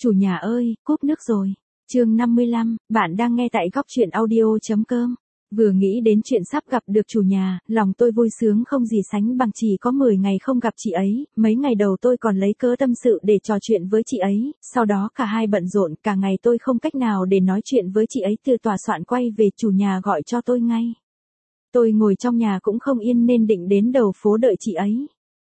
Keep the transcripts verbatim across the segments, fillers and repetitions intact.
Chủ nhà ơi, cúp nước rồi. Chương năm mươi lăm, bạn đang nghe tại góc truyện audio.com. Vừa nghĩ đến chuyện sắp gặp được chủ nhà, lòng tôi vui sướng không gì sánh bằng. Chỉ có mười ngày không gặp chị ấy, mấy ngày đầu tôi còn lấy cớ tâm sự để trò chuyện với chị ấy, sau đó cả hai bận rộn, cả ngày tôi không cách nào để nói chuyện với chị ấy. Từ tòa soạn quay về, chủ nhà gọi cho tôi ngay. Tôi ngồi trong nhà cũng không yên nên định đến đầu phố đợi chị ấy.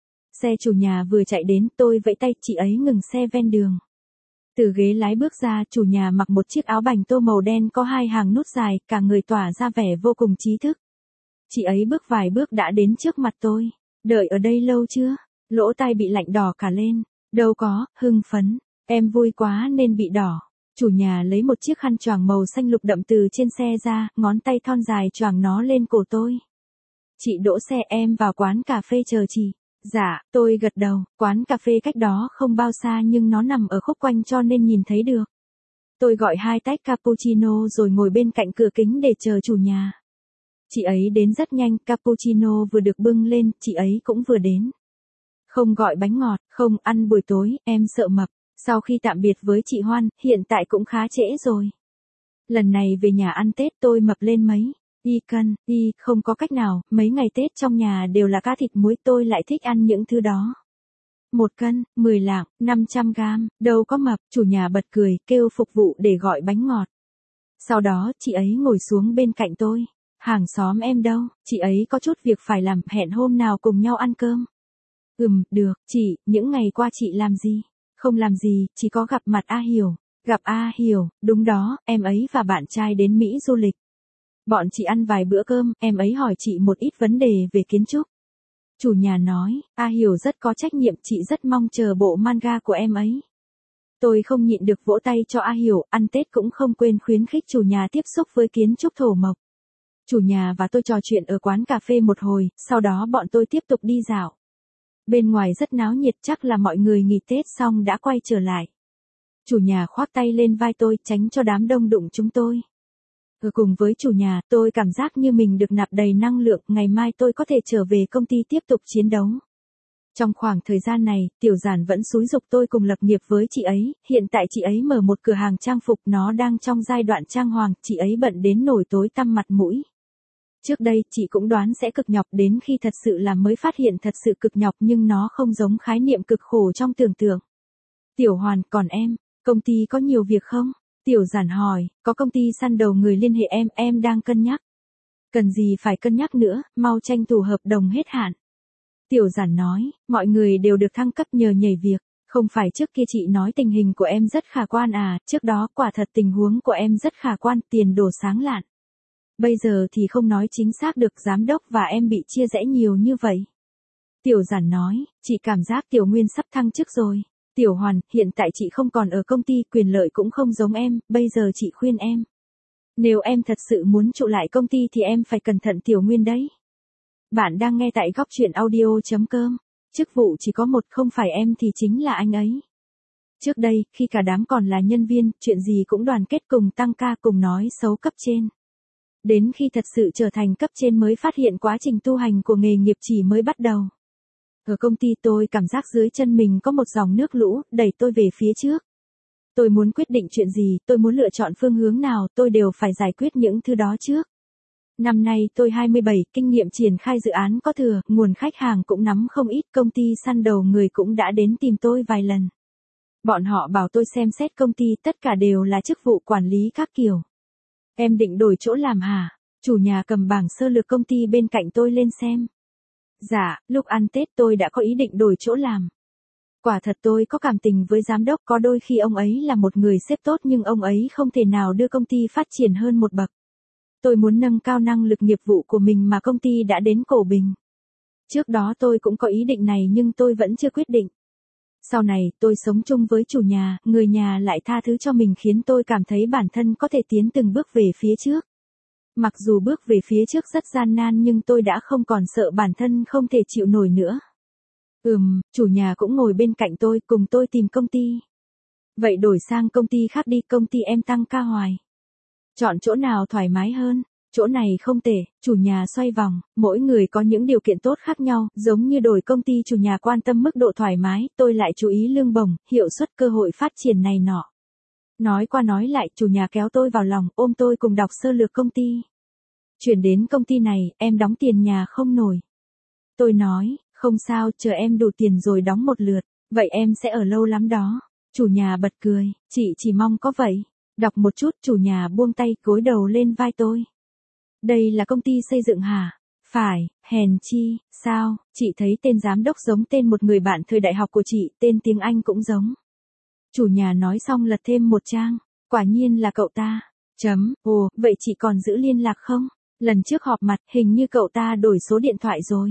Xe chủ nhà vừa chạy đến, tôi vẫy tay, chị ấy ngừng xe ven đường. Từ ghế lái bước ra, chủ nhà mặc một chiếc áo bành tô màu đen có hai hàng nút dài, cả người tỏa ra vẻ vô cùng trí thức. Chị ấy bước vài bước đã đến trước mặt tôi. Đợi ở đây lâu chưa? Lỗ tai bị lạnh đỏ cả lên. Đâu có, hưng phấn. Em vui quá nên bị đỏ. Chủ nhà lấy một chiếc khăn choàng màu xanh lục đậm từ trên xe ra, ngón tay thon dài choàng nó lên cổ tôi. Chị đỗ xe, em vào quán cà phê chờ chị. Dạ, tôi gật đầu, quán cà phê cách đó không bao xa nhưng nó nằm ở khúc quanh cho nên nhìn thấy được. Tôi gọi hai tách cappuccino rồi ngồi bên cạnh cửa kính để chờ chủ nhà. Chị ấy đến rất nhanh, cappuccino vừa được bưng lên, chị ấy cũng vừa đến. Không gọi bánh ngọt, không ăn buổi tối, em sợ mập. Sau khi tạm biệt với chị Hoan, hiện tại cũng khá trễ rồi. Lần này về nhà ăn Tết tôi mập lên mấy. Y cân, y, không có cách nào, mấy ngày Tết trong nhà đều là cá thịt muối, tôi lại thích ăn những thứ đó. Một cân, mười lạng, năm trăm gam, đâu có mập, chủ nhà bật cười, kêu phục vụ để gọi bánh ngọt. Sau đó, chị ấy ngồi xuống bên cạnh tôi. Hàng xóm em đâu, chị ấy có chút việc phải làm, hẹn hôm nào cùng nhau ăn cơm. Ừm, được, chị, những ngày qua chị làm gì? Không làm gì, chỉ có gặp mặt A Hiểu. Gặp A Hiểu, đúng đó, em ấy và bạn trai đến Mỹ du lịch. Bọn chị ăn vài bữa cơm, em ấy hỏi chị một ít vấn đề về kiến trúc. Chủ nhà nói, A Hiểu rất có trách nhiệm, chị rất mong chờ bộ manga của em ấy. Tôi không nhịn được vỗ tay cho A Hiểu, ăn Tết cũng không quên khuyến khích chủ nhà tiếp xúc với kiến trúc thổ mộc. Chủ nhà và tôi trò chuyện ở quán cà phê một hồi, sau đó bọn tôi tiếp tục đi dạo. Bên ngoài rất náo nhiệt, chắc là mọi người nghỉ Tết xong đã quay trở lại. Chủ nhà khoác tay lên vai tôi, tránh cho đám đông đụng chúng tôi. Ở cùng với chủ nhà, tôi cảm giác như mình được nạp đầy năng lượng, ngày mai tôi có thể trở về công ty tiếp tục chiến đấu. Trong khoảng thời gian này, Tiểu Giản vẫn xúi giục tôi cùng lập nghiệp với chị ấy, hiện tại chị ấy mở một cửa hàng trang phục, nó đang trong giai đoạn trang hoàng, chị ấy bận đến nổi tối tăm mặt mũi. Trước đây, chị cũng đoán sẽ cực nhọc, đến khi thật sự làm mới phát hiện thật sự cực nhọc, nhưng nó không giống khái niệm cực khổ trong tưởng tượng. Tiểu Hoàn, còn em, công ty có nhiều việc không? Tiểu Giản hỏi, có công ty săn đầu người liên hệ em, em đang cân nhắc. Cần gì phải cân nhắc nữa, mau tranh thủ hợp đồng hết hạn. Tiểu Giản nói, mọi người đều được thăng cấp nhờ nhảy việc, không phải trước kia chị nói tình hình của em rất khả quan à, trước đó quả thật tình huống của em rất khả quan, tiền đồ sáng lạn. Bây giờ thì không nói chính xác được, giám đốc và em bị chia rẽ nhiều như vậy. Tiểu Giản nói, chị cảm giác Tiểu Nguyên sắp thăng chức rồi. Tiểu Hoàn, hiện tại chị không còn ở công ty, quyền lợi cũng không giống em, bây giờ chị khuyên em. Nếu em thật sự muốn trụ lại công ty thì em phải cẩn thận Tiểu Nguyên đấy. Bạn đang nghe tại góc truyện audio.com. Chức vụ chỉ có một, không phải em thì chính là anh ấy. Trước đây, khi cả đám còn là nhân viên, chuyện gì cũng đoàn kết cùng tăng ca cùng nói xấu cấp trên. Đến khi thật sự trở thành cấp trên mới phát hiện quá trình tu hành của nghề nghiệp chỉ mới bắt đầu. Ở công ty tôi cảm giác dưới chân mình có một dòng nước lũ, đẩy tôi về phía trước. Tôi muốn quyết định chuyện gì, tôi muốn lựa chọn phương hướng nào, tôi đều phải giải quyết những thứ đó trước. Năm nay tôi hai mươi bảy, kinh nghiệm triển khai dự án có thừa, nguồn khách hàng cũng nắm không ít, công ty săn đầu người cũng đã đến tìm tôi vài lần. Bọn họ bảo tôi xem xét công ty, tất cả đều là chức vụ quản lý các kiểu. Em định đổi chỗ làm hả? Chủ nhà cầm bảng sơ lược công ty bên cạnh tôi lên xem. Dạ, lúc ăn Tết tôi đã có ý định đổi chỗ làm. Quả thật tôi có cảm tình với giám đốc, có đôi khi ông ấy là một người sếp tốt nhưng ông ấy không thể nào đưa công ty phát triển hơn một bậc. Tôi muốn nâng cao năng lực nghiệp vụ của mình mà công ty đã đến cổ bình. Trước đó tôi cũng có ý định này nhưng tôi vẫn chưa quyết định. Sau này, tôi sống chung với chủ nhà, người nhà lại tha thứ cho mình khiến tôi cảm thấy bản thân có thể tiến từng bước về phía trước. Mặc dù bước về phía trước rất gian nan nhưng tôi đã không còn sợ bản thân không thể chịu nổi nữa. Ừm, chủ nhà cũng ngồi bên cạnh tôi, cùng tôi tìm công ty. Vậy đổi sang công ty khác đi, công ty em tăng ca hoài. Chọn chỗ nào thoải mái hơn? chỗ này không tệ, chủ nhà xoay vòng, mỗi người có những điều kiện tốt khác nhau, giống như đổi công ty chủ nhà quan tâm mức độ thoải mái, tôi lại chú ý lương bổng, hiệu suất cơ hội phát triển này nọ. Nói qua nói lại, chủ nhà kéo tôi vào lòng, ôm tôi cùng đọc sơ lược công ty. Chuyển đến công ty này, em đóng tiền nhà không nổi. Tôi nói, không sao, chờ em đủ tiền rồi đóng một lượt, vậy em sẽ ở lâu lắm đó. Chủ nhà bật cười, chị chỉ mong có vậy. Đọc một chút, chủ nhà buông tay, gối đầu lên vai tôi. Đây là công ty xây dựng hả? Phải, hèn chi, sao, chị thấy tên giám đốc giống tên một người bạn thời đại học của chị, tên tiếng Anh cũng giống. Chủ nhà nói xong lật thêm một trang, quả nhiên là cậu ta. Chấm, ồ, vậy chị còn giữ liên lạc không? Lần trước họp mặt, hình như cậu ta đổi số điện thoại rồi.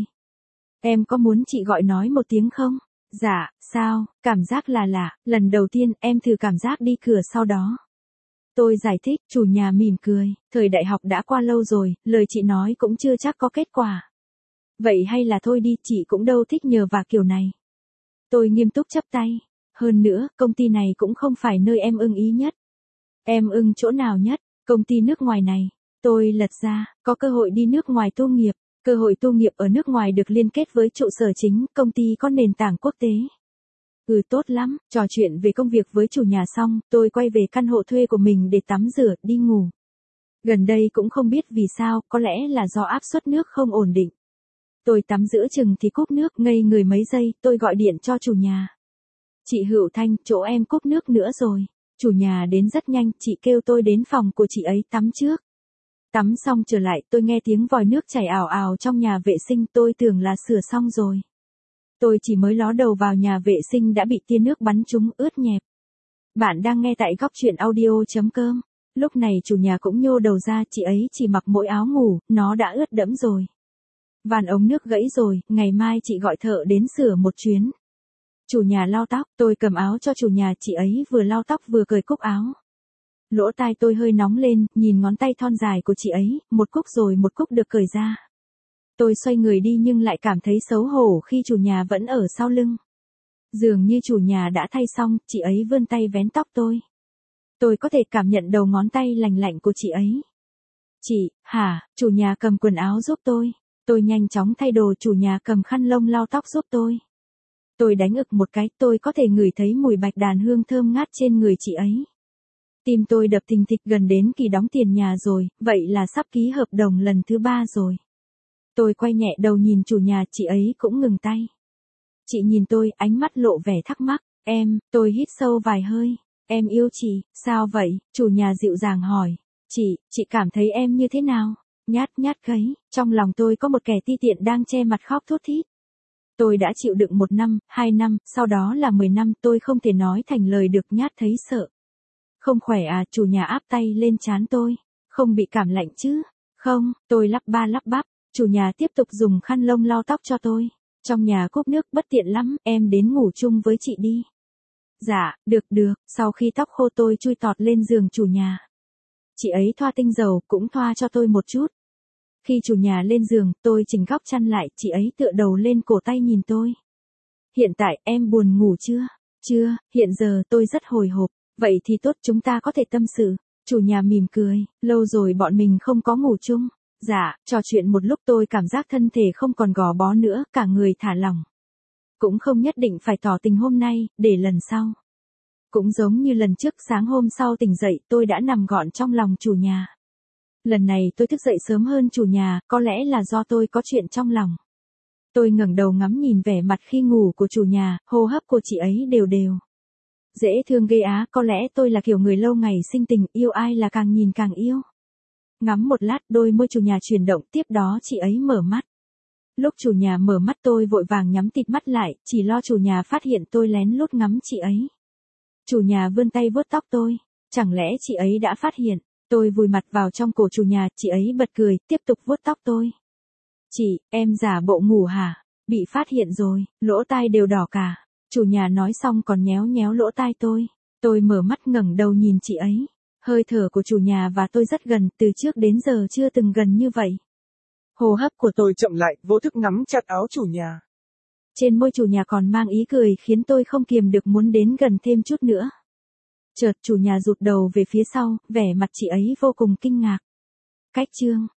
Em có muốn chị gọi nói một tiếng không? Dạ, sao, cảm giác là lạ, lần đầu tiên em thử cảm giác đi cửa sau đó. Tôi giải thích, chủ nhà mỉm cười, thời đại học đã qua lâu rồi, lời chị nói cũng chưa chắc có kết quả. Vậy hay là thôi đi, chị cũng đâu thích nhờ vả kiểu này. Tôi nghiêm túc chắp tay. Hơn nữa, công ty này cũng không phải nơi em ưng ý nhất. Em ưng chỗ nào nhất? Công ty nước ngoài này. Tôi lật ra, có cơ hội đi nước ngoài tu nghiệp. Cơ hội tu nghiệp ở nước ngoài được liên kết với trụ sở chính, công ty có nền tảng quốc tế. Ừ tốt lắm, trò chuyện về công việc với chủ nhà xong, tôi quay về căn hộ thuê của mình để tắm rửa, đi ngủ. Gần đây cũng không biết vì sao, có lẽ là do áp suất nước không ổn định. Tôi tắm giữa chừng thì cúp nước, ngây người mấy giây, tôi gọi điện cho chủ nhà. Chị Hữu Thanh, chỗ em cúp nước nữa rồi. Chủ nhà đến rất nhanh, chị kêu tôi đến phòng của chị ấy tắm trước. Tắm xong trở lại, tôi nghe tiếng vòi nước chảy ào ào trong nhà vệ sinh, tôi tưởng là sửa xong rồi. Tôi chỉ mới ló đầu vào nhà vệ sinh đã bị tia nước bắn trúng, ướt nhẹp. Bạn đang nghe tại góc truyện audio chấm com. Lúc này chủ nhà cũng nhô đầu ra, chị ấy chỉ mặc mỗi áo ngủ, nó đã ướt đẫm rồi. Van ống nước gãy rồi, ngày mai chị gọi thợ đến sửa một chuyến. Chủ nhà lau tóc, tôi cầm áo cho chủ nhà, chị ấy vừa lau tóc vừa cởi cúc áo. Lỗ tai tôi hơi nóng lên, nhìn ngón tay thon dài của chị ấy, một cúc rồi một cúc được cởi ra. Tôi xoay người đi nhưng lại cảm thấy xấu hổ khi chủ nhà vẫn ở sau lưng. Dường như chủ nhà đã thay xong, chị ấy vươn tay vén tóc tôi. Tôi có thể cảm nhận đầu ngón tay lành lạnh của chị ấy. Chị, hả, chủ nhà cầm quần áo giúp tôi. Tôi nhanh chóng thay đồ, chủ nhà cầm khăn lông lau tóc giúp tôi. Tôi đánh ực một cái, tôi có thể ngửi thấy mùi bạch đàn hương thơm ngát trên người chị ấy. Tim tôi đập thình thịch, gần đến kỳ đóng tiền nhà rồi, vậy là sắp ký hợp đồng lần thứ ba rồi. Tôi quay nhẹ đầu nhìn chủ nhà, chị ấy cũng ngừng tay. Chị nhìn tôi, ánh mắt lộ vẻ thắc mắc. Em, tôi hít sâu vài hơi. Em yêu chị, sao vậy? Chủ nhà dịu dàng hỏi. Chị, chị cảm thấy em như thế nào? Nhát nhát gáy, trong lòng tôi có một kẻ ti tiện đang che mặt khóc thút thít. Tôi đã chịu đựng một năm, hai năm, sau đó là mười năm, tôi không thể nói thành lời được, nhát thấy sợ. Không khỏe à? Chủ nhà áp tay lên trán tôi. Không bị cảm lạnh chứ? Không, tôi lắp ba lắp bắp. Chủ nhà tiếp tục dùng khăn lông lau tóc cho tôi. Trong nhà cúp nước bất tiện lắm, em đến ngủ chung với chị đi. Dạ, được được, sau khi tóc khô tôi chui tọt lên giường chủ nhà. Chị ấy thoa tinh dầu, cũng thoa cho tôi một chút. Khi chủ nhà lên giường, tôi chỉnh góc chăn lại, chị ấy tựa đầu lên cổ tay nhìn tôi. Hiện tại, em buồn ngủ chưa? Chưa, hiện giờ tôi rất hồi hộp. Vậy thì tốt, chúng ta có thể tâm sự. Chủ nhà mỉm cười, lâu rồi bọn mình không có ngủ chung. Dạ, trò chuyện một lúc tôi cảm giác thân thể không còn gò bó nữa, cả người thả lỏng. Cũng không nhất định phải tỏ tình hôm nay, để lần sau. Cũng giống như lần trước, sáng hôm sau tỉnh dậy tôi đã nằm gọn trong lòng chủ nhà. Lần này tôi thức dậy sớm hơn chủ nhà, có lẽ là do tôi có chuyện trong lòng. Tôi ngẩng đầu ngắm nhìn vẻ mặt khi ngủ của chủ nhà, hô hấp của chị ấy đều đều. Dễ thương ghê á, có lẽ tôi là kiểu người lâu ngày sinh tình, yêu ai là càng nhìn càng yêu. Ngắm một lát, đôi môi chủ nhà chuyển động, tiếp đó chị ấy mở mắt. Lúc chủ nhà mở mắt tôi vội vàng nhắm tịt mắt lại, chỉ lo chủ nhà phát hiện tôi lén lút ngắm chị ấy. Chủ nhà vươn tay vuốt tóc tôi, chẳng lẽ chị ấy đã phát hiện? Tôi vùi mặt vào trong cổ chủ nhà, chị ấy bật cười, tiếp tục vuốt tóc tôi. Chị, em giả bộ ngủ hả? Bị phát hiện rồi, lỗ tai đều đỏ cả. Chủ nhà nói xong còn nhéo nhéo lỗ tai tôi. Tôi mở mắt ngẩng đầu nhìn chị ấy. Hơi thở của chủ nhà và tôi rất gần, từ trước đến giờ chưa từng gần như vậy. Hô hấp của tôi chậm lại, vô thức nắm chặt áo chủ nhà. Trên môi chủ nhà còn mang ý cười khiến tôi không kiềm được muốn đến gần thêm chút nữa. Chợt chủ nhà rụt đầu về phía sau, vẻ mặt chị ấy vô cùng kinh ngạc. Cách chương